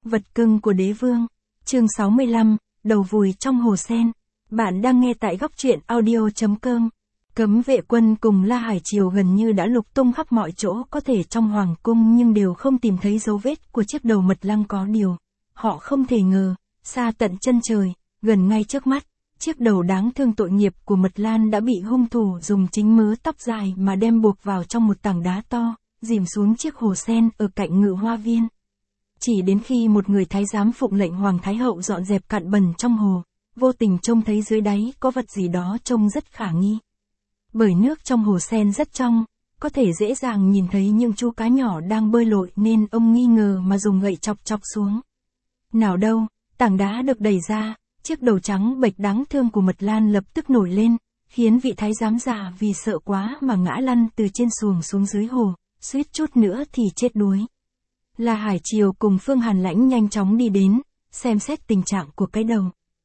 Vật cưng của đế vương. Chương 65, đầu vùi trong hồ sen. Bạn đang nghe tại góc truyện audio.com. Cấm vệ quân cùng La Hải Triều gần như đã lục tung khắp mọi chỗ có thể trong hoàng cung nhưng đều không tìm thấy dấu vết của chiếc đầu mật lăng. Có điều, họ không thể ngờ, xa tận chân trời, gần ngay trước mắt, chiếc đầu đáng thương tội nghiệp của Mật Lan đã bị hung thủ dùng chính mớ tóc dài mà đem buộc vào trong một tảng đá to, dìm xuống chiếc hồ sen ở cạnh Ngự Hoa Viên. Chỉ đến khi một người thái giám phụng lệnh Hoàng Thái Hậu dọn dẹp cặn bẩn trong hồ, vô tình trông thấy dưới đáy có vật gì đó trông rất khả nghi. Bởi nước trong hồ sen rất trong, có thể dễ dàng nhìn thấy những chú cá nhỏ đang bơi lội nên ông nghi ngờ mà dùng gậy chọc chọc xuống. Nào đâu, tảng đá được đẩy ra, chiếc đầu trắng bệch đáng thương của Mật Lan lập tức nổi lên, khiến vị thái giám già vì sợ quá mà ngã lăn từ trên xuồng xuống dưới hồ, suýt chút nữa thì chết đuối. La Hải Triều cùng Phương Hàn Lãnh nhanh chóng đi đến, xem xét tình trạng của cái đầu.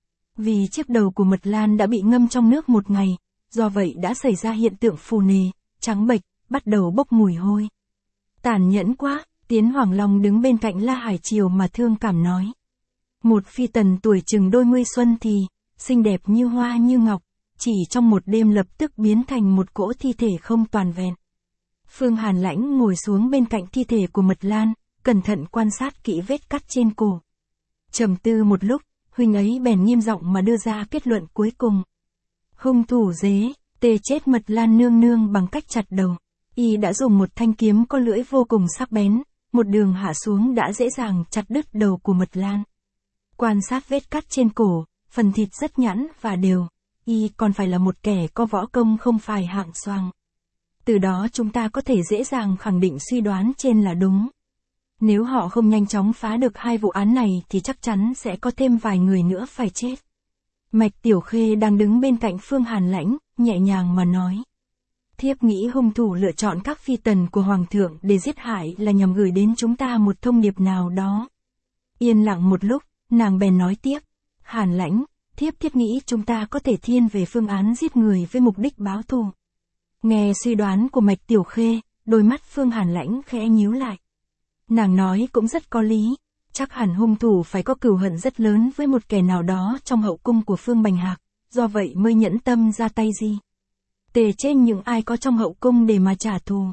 Vì chiếc đầu của Mật Lan đã bị ngâm trong nước một ngày, do vậy đã xảy ra hiện tượng phù nề, trắng bệch, bắt đầu bốc mùi hôi. Tàn nhẫn quá, Tiến Hoàng Long đứng bên cạnh La Hải Triều mà thương cảm nói. Một phi tần tuổi chừng đôi mươi xuân thì, xinh đẹp như hoa như ngọc, chỉ trong một đêm lập tức biến thành một cỗ thi thể không toàn vẹn. Phương Hàn Lãnh ngồi xuống bên cạnh thi thể của Mật Lan, cẩn thận quan sát kỹ vết cắt trên cổ. Trầm tư một lúc, huynh ấy bèn nghiêm giọng mà đưa ra kết luận cuối cùng. Hung thủ dế, tê chết Mật Lan nương nương bằng cách chặt đầu. Y đã dùng một thanh kiếm có lưỡi vô cùng sắc bén, một đường hạ xuống đã dễ dàng chặt đứt đầu của Mật Lan. Quan sát vết cắt trên cổ, phần thịt rất nhẵn và đều, y còn phải là một kẻ có võ công không phải hạng xoàng. Từ đó chúng ta có thể dễ dàng khẳng định suy đoán trên là đúng. Nếu họ không nhanh chóng phá được hai vụ án này thì chắc chắn sẽ có thêm vài người nữa phải chết. Mạch Tiểu Khê đang đứng bên cạnh Phương Hàn Lãnh, nhẹ nhàng mà nói. Thiếp nghĩ hung thủ lựa chọn các phi tần của Hoàng thượng để giết hại là nhằm gửi đến chúng ta một thông điệp nào đó. Yên lặng một lúc, nàng bèn nói tiếp. Hàn Lãnh, thiếp nghĩ chúng ta có thể thiên về phương án giết người với mục đích báo thù. Nghe suy đoán của Mạch Tiểu Khê, đôi mắt Phương Hàn Lãnh khẽ nhíu lại. Nàng nói cũng rất có lý, chắc hẳn hung thủ phải có cừu hận rất lớn với một kẻ nào đó trong hậu cung của Phương Bành Hạc, do vậy mới nhẫn tâm ra tay gì. Tề trên những ai có trong hậu cung để mà trả thù.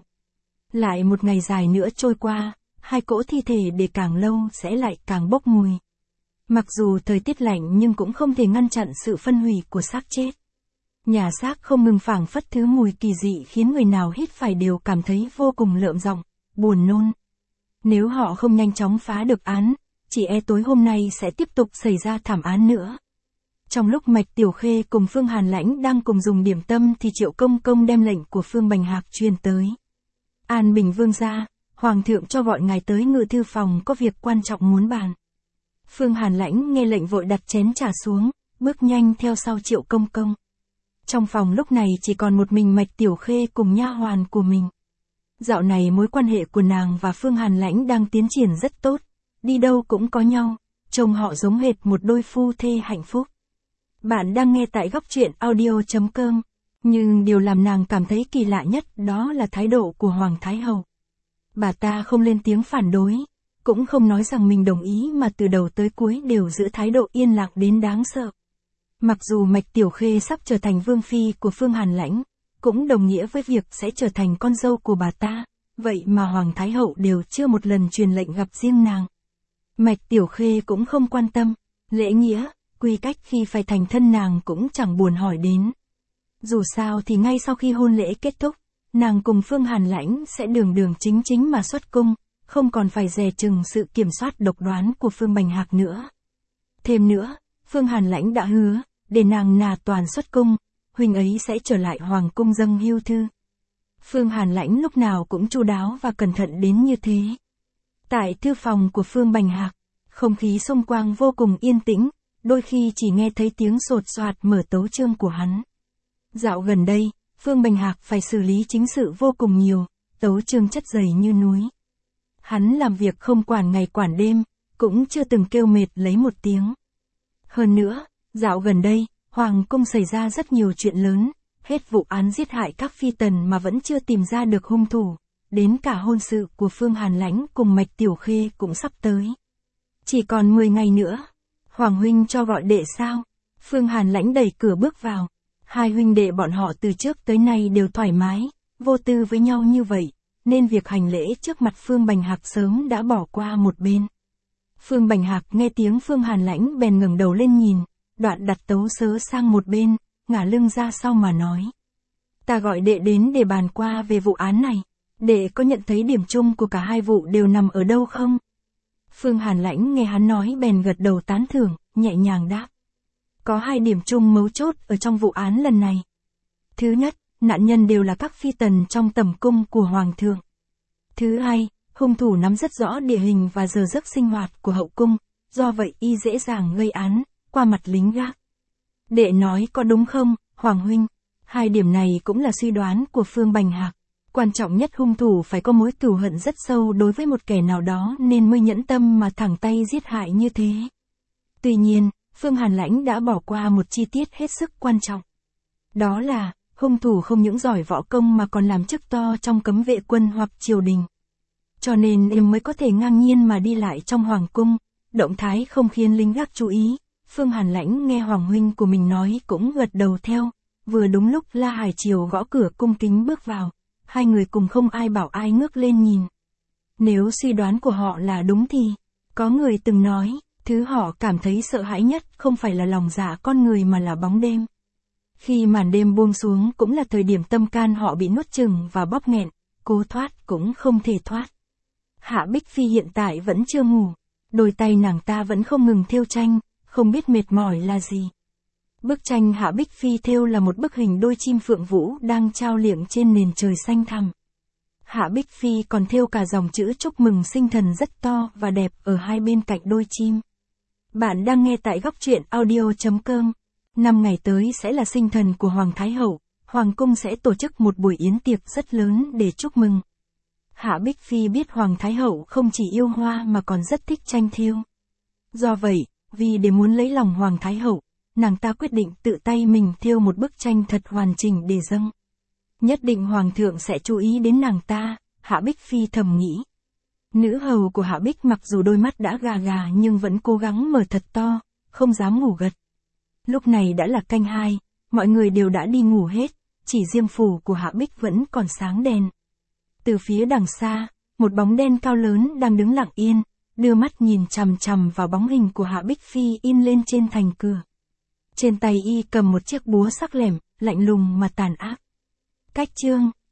Lại một ngày dài nữa trôi qua, hai cỗ thi thể để càng lâu sẽ lại càng bốc mùi. Mặc dù thời tiết lạnh nhưng cũng không thể ngăn chặn sự phân hủy của xác chết. Nhà xác không ngừng phảng phất thứ mùi kỳ dị khiến người nào hít phải đều cảm thấy vô cùng lợm giọng, buồn nôn. Nếu họ không nhanh chóng phá được án, chỉ e tối hôm nay sẽ tiếp tục xảy ra thảm án nữa. Trong lúc Mạch Tiểu Khê cùng Phương Hàn Lãnh đang cùng dùng điểm tâm thì Triệu Công Công đem lệnh của Phương Bành Hạc truyền tới. An Bình Vương gia, Hoàng thượng cho gọi ngài tới ngự thư phòng có việc quan trọng muốn bàn. Phương Hàn Lãnh nghe lệnh vội đặt chén trà xuống, bước nhanh theo sau Triệu Công Công. Trong phòng lúc này chỉ còn một mình Mạch Tiểu Khê cùng nha hoàn của mình. Dạo này mối quan hệ của nàng và Phương Hàn Lãnh đang tiến triển rất tốt, đi đâu cũng có nhau, trông họ giống hệt một đôi phu thê hạnh phúc. Bạn đang nghe tại góc truyện audio.com, nhưng điều làm nàng cảm thấy kỳ lạ nhất đó là thái độ của Hoàng Thái Hậu. Bà ta không lên tiếng phản đối, cũng không nói rằng mình đồng ý mà từ đầu tới cuối đều giữ thái độ yên lặng đến đáng sợ. Mặc dù Mạch Tiểu Khê sắp trở thành vương phi của Phương Hàn Lãnh, cũng đồng nghĩa với việc sẽ trở thành con dâu của bà ta, vậy mà Hoàng Thái Hậu đều chưa một lần truyền lệnh gặp riêng nàng. Mạch Tiểu Khê cũng không quan tâm, lễ nghĩa, quy cách khi phải thành thân nàng cũng chẳng buồn hỏi đến. Dù sao thì ngay sau khi hôn lễ kết thúc, nàng cùng Phương Hàn Lãnh sẽ đường đường chính chính mà xuất cung, không còn phải dè chừng sự kiểm soát độc đoán của Phương Bành Hạc nữa. Thêm nữa, Phương Hàn Lãnh đã hứa, để nàng nà toàn xuất cung, huynh ấy sẽ trở lại hoàng cung dâng hưu thư. Phương Hàn Lãnh lúc nào cũng chu đáo và cẩn thận đến như thế. Tại thư phòng của Phương Bành Hạc, không khí xung quanh vô cùng yên tĩnh, đôi khi chỉ nghe thấy tiếng sột soạt mở tấu chương của hắn. Dạo gần đây, Phương Bành Hạc phải xử lý chính sự vô cùng nhiều, tấu chương chất dày như núi. Hắn làm việc không quản ngày quản đêm, cũng chưa từng kêu mệt lấy một tiếng. Hơn nữa, dạo gần đây, Hoàng cung xảy ra rất nhiều chuyện lớn, hết vụ án giết hại các phi tần mà vẫn chưa tìm ra được hung thủ, đến cả hôn sự của Phương Hàn Lãnh cùng Mạch Tiểu Khê cũng sắp tới. Chỉ còn 10 ngày nữa. Hoàng huynh cho gọi đệ sao? Phương Hàn Lãnh đẩy cửa bước vào. Hai huynh đệ bọn họ từ trước tới nay đều thoải mái, vô tư với nhau như vậy, nên việc hành lễ trước mặt Phương Bành Hạc sớm đã bỏ qua một bên. Phương Bành Hạc nghe tiếng Phương Hàn Lãnh bèn ngẩng đầu lên nhìn, đoạn đặt tấu sớ sang một bên, ngả lưng ra sau mà nói. Ta gọi đệ đến để bàn qua về vụ án này. Đệ có nhận thấy điểm chung của cả hai vụ đều nằm ở đâu không? Phương Hàn Lãnh nghe hắn nói bèn gật đầu tán thưởng, nhẹ nhàng đáp. Có hai điểm chung mấu chốt ở trong vụ án lần này. Thứ nhất, nạn nhân đều là các phi tần trong tẩm cung của Hoàng thượng. Thứ hai, hung thủ nắm rất rõ địa hình và giờ giấc sinh hoạt của hậu cung, do vậy y dễ dàng gây án, qua mặt lính gác. Đệ nói có đúng không, Hoàng huynh? Hai điểm này cũng là suy đoán của Phương Bành Hạc. Quan trọng nhất hung thủ phải có mối thù hận rất sâu đối với một kẻ nào đó nên mới nhẫn tâm mà thẳng tay giết hại như thế. Tuy nhiên, Phương Hàn Lãnh đã bỏ qua một chi tiết hết sức quan trọng. Đó là, hung thủ không những giỏi võ công mà còn làm chức to trong cấm vệ quân hoặc triều đình. Cho nên em mới có thể ngang nhiên mà đi lại trong hoàng cung, động thái không khiến lính gác chú ý. Phương Hàn Lãnh nghe Hoàng huynh của mình nói cũng gật đầu theo, vừa đúng lúc La Hải Triều gõ cửa cung kính bước vào, hai người cùng không ai bảo ai ngước lên nhìn. Nếu suy đoán của họ là đúng thì, có người từng nói, thứ họ cảm thấy sợ hãi nhất không phải là lòng dạ con người mà là bóng đêm. Khi màn đêm buông xuống cũng là thời điểm tâm can họ bị nuốt chửng và bóp nghẹn, cố thoát cũng không thể thoát. Hạ Bích Phi hiện tại vẫn chưa ngủ, đôi tay nàng ta vẫn không ngừng thêu tranh, không biết mệt mỏi là gì. Bức tranh Hạ Bích Phi thêu là một bức hình đôi chim phượng vũ đang trao liệng trên nền trời xanh thẳm. Hạ Bích Phi còn thêu cả dòng chữ chúc mừng sinh thần rất to và đẹp ở hai bên cạnh đôi chim. Bạn đang nghe tại góc truyện audio.com. 5 ngày tới sẽ là sinh thần của Hoàng Thái Hậu, Hoàng cung sẽ tổ chức một buổi yến tiệc rất lớn để chúc mừng. Hạ Bích Phi biết Hoàng Thái Hậu không chỉ yêu hoa mà còn rất thích tranh thêu. Do vậy, vì để muốn lấy lòng Hoàng Thái Hậu, nàng ta quyết định tự tay mình thêu một bức tranh thật hoàn chỉnh để dâng. Nhất định Hoàng thượng sẽ chú ý đến nàng ta, Hạ Bích Phi thầm nghĩ. Nữ hầu của Hạ Bích mặc dù đôi mắt đã gà gà nhưng vẫn cố gắng mở thật to, không dám ngủ gật. Lúc này đã là canh 2, mọi người đều đã đi ngủ hết, chỉ riêng phủ của Hạ Bích vẫn còn sáng đèn. Từ phía đằng xa, một bóng đen cao lớn đang đứng lặng yên, đưa mắt nhìn chằm chằm vào bóng hình của Hạ Bích Phi in lên trên thành cửa. Trên tay y cầm một chiếc búa sắc lẻm, lạnh lùng mà tàn ác. Cách chương